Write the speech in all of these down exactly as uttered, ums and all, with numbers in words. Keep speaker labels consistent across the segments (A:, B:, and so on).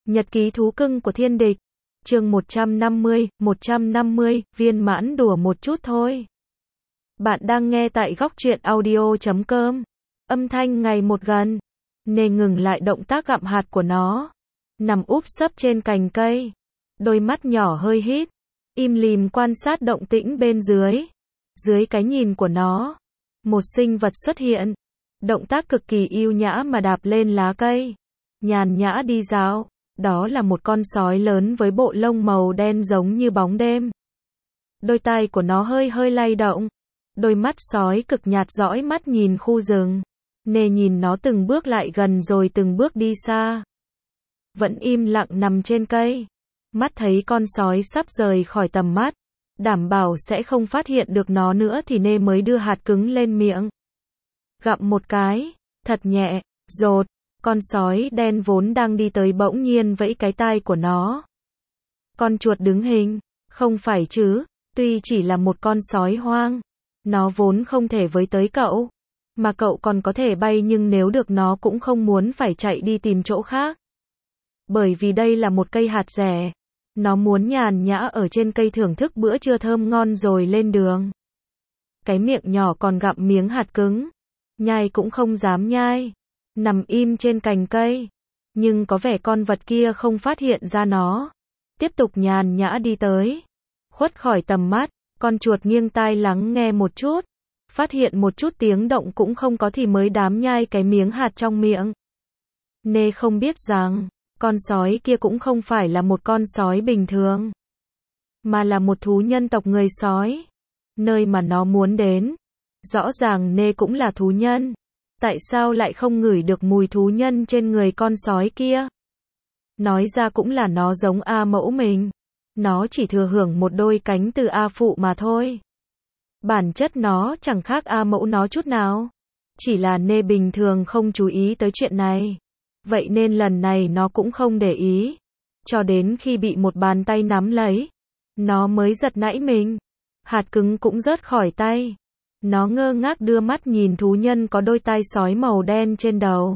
A: Nhật ký thú cưng của thiên địch. Chương một trăm năm mươi, một trăm năm mươi, viên mãn đùa một chút thôi. Bạn đang nghe tại góc truyện audio chấm com. Âm thanh ngày một gần. Nê ngừng lại động tác gặm hạt của nó. Nằm úp sấp trên cành cây. Đôi mắt nhỏ hơi hít. Im lìm quan sát động tĩnh bên dưới. Dưới cái nhìn của nó, một sinh vật xuất hiện. Động tác cực kỳ yêu nhã mà đạp lên lá cây. Nhàn nhã đi dạo. Đó là một con sói lớn với bộ lông màu đen giống như bóng đêm. Đôi tai của nó hơi hơi lay động. Đôi mắt sói cực nhạt dõi mắt nhìn khu rừng. Nê nhìn nó từng bước lại gần rồi từng bước đi xa. Vẫn im lặng nằm trên cây. Mắt thấy con sói sắp rời khỏi tầm mắt. Đảm bảo sẽ không phát hiện được nó nữa thì Nê mới đưa hạt cứng lên miệng. Gặm một cái, thật nhẹ, rột. Con sói đen vốn đang đi tới bỗng nhiên vẫy cái tai của nó. Con chuột đứng hình, không phải chứ, tuy chỉ là một con sói hoang, nó vốn không thể với tới cậu, mà cậu còn có thể bay nhưng nếu được nó cũng không muốn phải chạy đi tìm chỗ khác. Bởi vì đây là một cây hạt rẻ, nó muốn nhàn nhã ở trên cây thưởng thức bữa trưa thơm ngon rồi lên đường. Cái miệng nhỏ còn gặm miếng hạt cứng, nhai cũng không dám nhai. Nằm im trên cành cây, nhưng có vẻ con vật kia không phát hiện ra nó. Tiếp tục nhàn nhã đi tới. Khuất khỏi tầm mắt, con chuột nghiêng tai lắng nghe một chút. Phát hiện một chút tiếng động cũng không có thì mới đám nhai cái miếng hạt trong miệng. Nê không biết rằng, con sói kia cũng không phải là một con sói bình thường, mà là một thú nhân tộc người sói. Nơi mà nó muốn đến. Rõ ràng Nê cũng là thú nhân. Tại sao lại không ngửi được mùi thú nhân trên người con sói kia? Nói ra cũng là nó giống A mẫu mình. Nó chỉ thừa hưởng một đôi cánh từ A phụ mà thôi. Bản chất nó chẳng khác A mẫu nó chút nào. Chỉ là Nê bình thường không chú ý tới chuyện này. Vậy nên lần này nó cũng không để ý. Cho đến khi bị một bàn tay nắm lấy. Nó mới giật nảy mình. Hạt cứng cũng rớt khỏi tay. Nó ngơ ngác đưa mắt nhìn thú nhân có đôi tai sói màu đen trên đầu.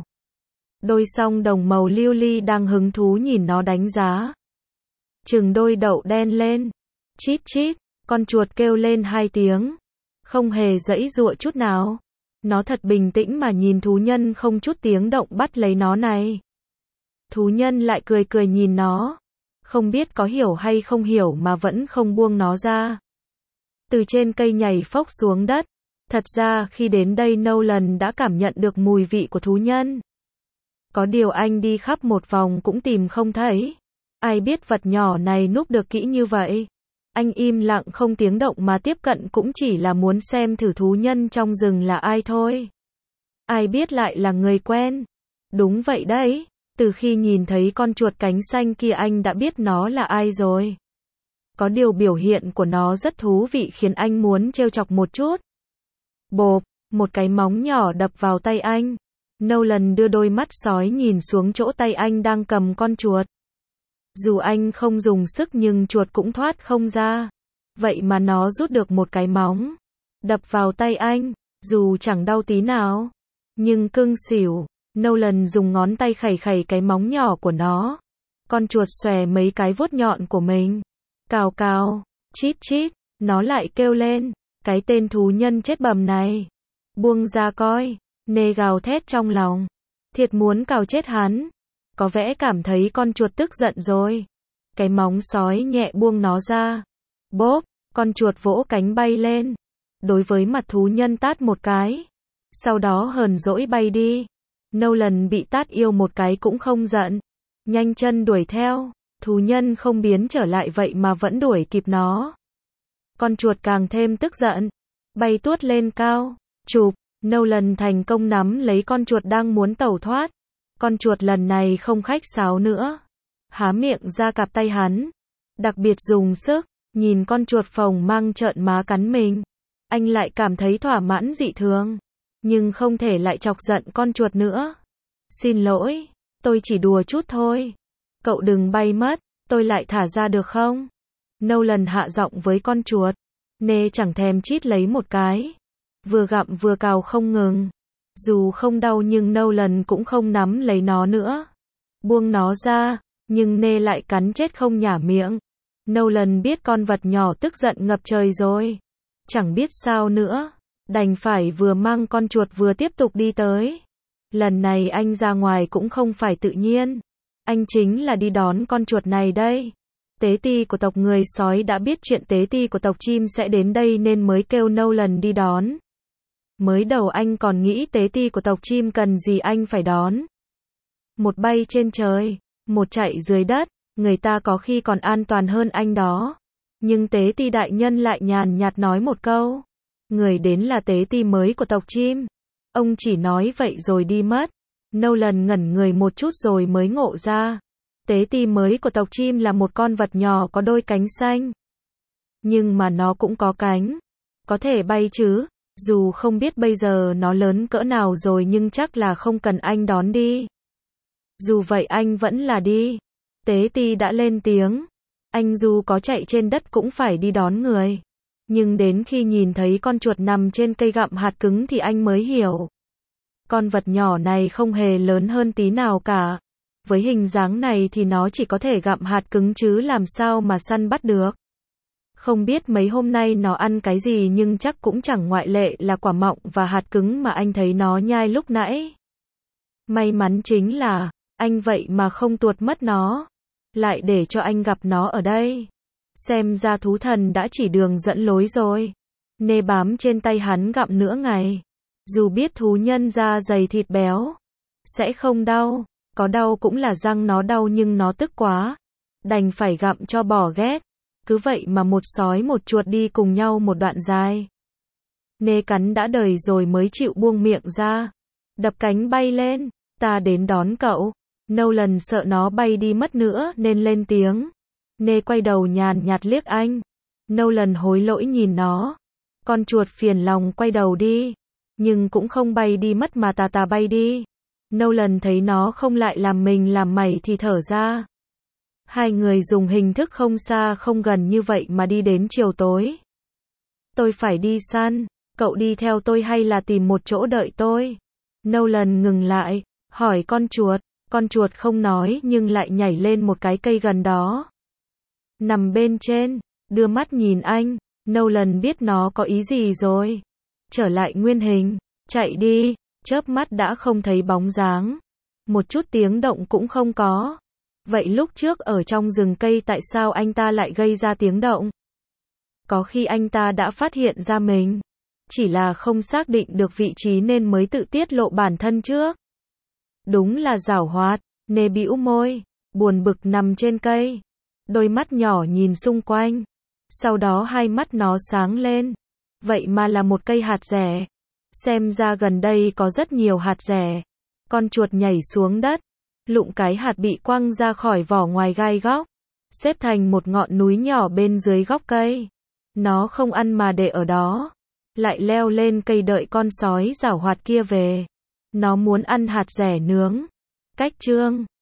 A: Đôi song đồng màu lưu ly đang hứng thú nhìn nó đánh giá. Trừng đôi đậu đen lên. Chít chít, con chuột kêu lên hai tiếng. Không hề giãy giụa chút nào. Nó thật bình tĩnh mà nhìn thú nhân không chút tiếng động bắt lấy nó này. Thú nhân lại cười cười nhìn nó. Không biết có hiểu hay không hiểu mà vẫn không buông nó ra. Từ trên cây nhảy phốc xuống đất. Thật ra khi đến đây Nolan đã cảm nhận được mùi vị của thú nhân. Có điều anh đi khắp một vòng cũng tìm không thấy. Ai biết vật nhỏ này núp được kỹ như vậy. Anh im lặng không tiếng động mà tiếp cận cũng chỉ là muốn xem thử thú nhân trong rừng là ai thôi. Ai biết lại là người quen. Đúng vậy đấy, từ khi nhìn thấy con chuột cánh xanh kia anh đã biết nó là ai rồi. Có điều biểu hiện của nó rất thú vị khiến anh muốn trêu chọc một chút. Bộp, một cái móng nhỏ đập vào tay anh. Nolan đưa đôi mắt sói nhìn xuống chỗ tay anh đang cầm con chuột. Dù anh không dùng sức nhưng chuột cũng thoát không ra. Vậy mà nó rút được một cái móng. Đập vào tay anh, dù chẳng đau tí nào. Nhưng cưng xỉu. Nolan dùng ngón tay khẩy khẩy cái móng nhỏ của nó. Con chuột xòe mấy cái vuốt nhọn của mình. Cào cào, chít chít, nó lại kêu lên. Cái tên thú nhân chết bầm này. Buông ra coi. Nê gào thét trong lòng. Thiệt muốn cào chết hắn. Có vẻ cảm thấy con chuột tức giận rồi. Cái móng sói nhẹ buông nó ra. Bốp, con chuột vỗ cánh bay lên. Đối với mặt thú nhân tát một cái. Sau đó hờn dỗi bay đi. Nolan bị tát yêu một cái cũng không giận. Nhanh chân đuổi theo. Thú nhân không biến trở lại vậy mà vẫn đuổi kịp nó. Con chuột càng thêm tức giận. Bay tuốt lên cao. Chụp. Nolan thành công nắm lấy con chuột đang muốn tẩu thoát. Con chuột lần này không khách sáo nữa. Há miệng ra cạp tay hắn. Đặc biệt dùng sức. Nhìn con chuột phồng mang trợn má cắn mình. Anh lại cảm thấy thỏa mãn dị thường. Nhưng không thể lại chọc giận con chuột nữa. Xin lỗi. Tôi chỉ đùa chút thôi. Cậu đừng bay mất. Tôi lại thả ra được không? Nolan hạ giọng với con chuột. Nê chẳng thèm chít lấy một cái. Vừa gặm vừa cào không ngừng. Dù không đau nhưng Nolan cũng không nắm lấy nó nữa. Buông nó ra. Nhưng Nê lại cắn chết không nhả miệng. Nolan biết con vật nhỏ tức giận ngập trời rồi. Chẳng biết sao nữa. Đành phải vừa mang con chuột vừa tiếp tục đi tới. Lần này anh ra ngoài cũng không phải tự nhiên. Anh chính là đi đón con chuột này đây. Tế ti của tộc người sói đã biết chuyện tế ti của tộc chim sẽ đến đây nên mới kêu Nolan đi đón. Mới đầu anh còn nghĩ tế ti của tộc chim cần gì anh phải đón. Một bay trên trời, một chạy dưới đất, người ta có khi còn an toàn hơn anh đó. Nhưng tế ti đại nhân lại nhàn nhạt nói một câu. Người đến là tế ti mới của tộc chim. Ông chỉ nói vậy rồi đi mất. Nolan ngẩn người một chút rồi mới ngộ ra. Tế ti mới của tộc chim là một con vật nhỏ có đôi cánh xanh. Nhưng mà nó cũng có cánh. Có thể bay chứ. Dù không biết bây giờ nó lớn cỡ nào rồi nhưng chắc là không cần anh đón đi. Dù vậy anh vẫn là đi. Tế ti đã lên tiếng. Anh dù có chạy trên đất cũng phải đi đón người. Nhưng đến khi nhìn thấy con chuột nằm trên cây gặm hạt cứng thì anh mới hiểu. Con vật nhỏ này không hề lớn hơn tí nào cả. Với hình dáng này thì nó chỉ có thể gặm hạt cứng chứ làm sao mà săn bắt được. Không biết mấy hôm nay nó ăn cái gì nhưng chắc cũng chẳng ngoại lệ là quả mọng và hạt cứng mà anh thấy nó nhai lúc nãy. May mắn chính là, anh vậy mà không tuột mất nó. Lại để cho anh gặp nó ở đây. Xem ra thú thần đã chỉ đường dẫn lối rồi. Nê bám trên tay hắn gặm nửa ngày. Dù biết thú nhân da dày thịt béo. Sẽ không đau. Có đau cũng là răng nó đau nhưng nó tức quá. Đành phải gặm cho bỏ ghét. Cứ vậy mà một sói một chuột đi cùng nhau một đoạn dài. Nê cắn đã đời rồi mới chịu buông miệng ra. Đập cánh bay lên. Ta đến đón cậu. Nolan sợ nó bay đi mất nữa nên lên tiếng. Nê quay đầu nhàn nhạt liếc anh. Nolan hối lỗi nhìn nó. Con chuột phiền lòng quay đầu đi. Nhưng cũng không bay đi mất mà tà tà bay đi. Nolan thấy nó không lại làm mình làm mẩy thì thở ra. Hai người dùng hình thức không xa không gần như vậy mà đi đến chiều tối. Tôi phải đi săn. Cậu đi theo tôi hay là tìm một chỗ đợi tôi? Nolan ngừng lại. Hỏi con chuột. Con chuột không nói nhưng lại nhảy lên một cái cây gần đó. Nằm bên trên, đưa mắt nhìn anh. Nolan biết nó có ý gì rồi. Trở lại nguyên hình. Chạy đi. Chớp mắt đã không thấy bóng dáng. Một chút tiếng động cũng không có. Vậy lúc trước ở trong rừng cây tại sao anh ta lại gây ra tiếng động? Có khi anh ta đã phát hiện ra mình. Chỉ là không xác định được vị trí nên mới tự tiết lộ bản thân trước. Đúng là giảo hoạt. Nê bĩu môi, buồn bực nằm trên cây. Đôi mắt nhỏ nhìn xung quanh. Sau đó hai mắt nó sáng lên. Vậy mà là một cây hạt dẻ. Xem ra gần đây có rất nhiều hạt dẻ. Con chuột nhảy xuống đất. Lụng cái hạt bị quăng ra khỏi vỏ ngoài gai góc. Xếp thành một ngọn núi nhỏ bên dưới gốc cây. Nó không ăn mà để ở đó. Lại leo lên cây đợi con sói giảo hoạt kia về. Nó muốn ăn hạt dẻ nướng. Cách chương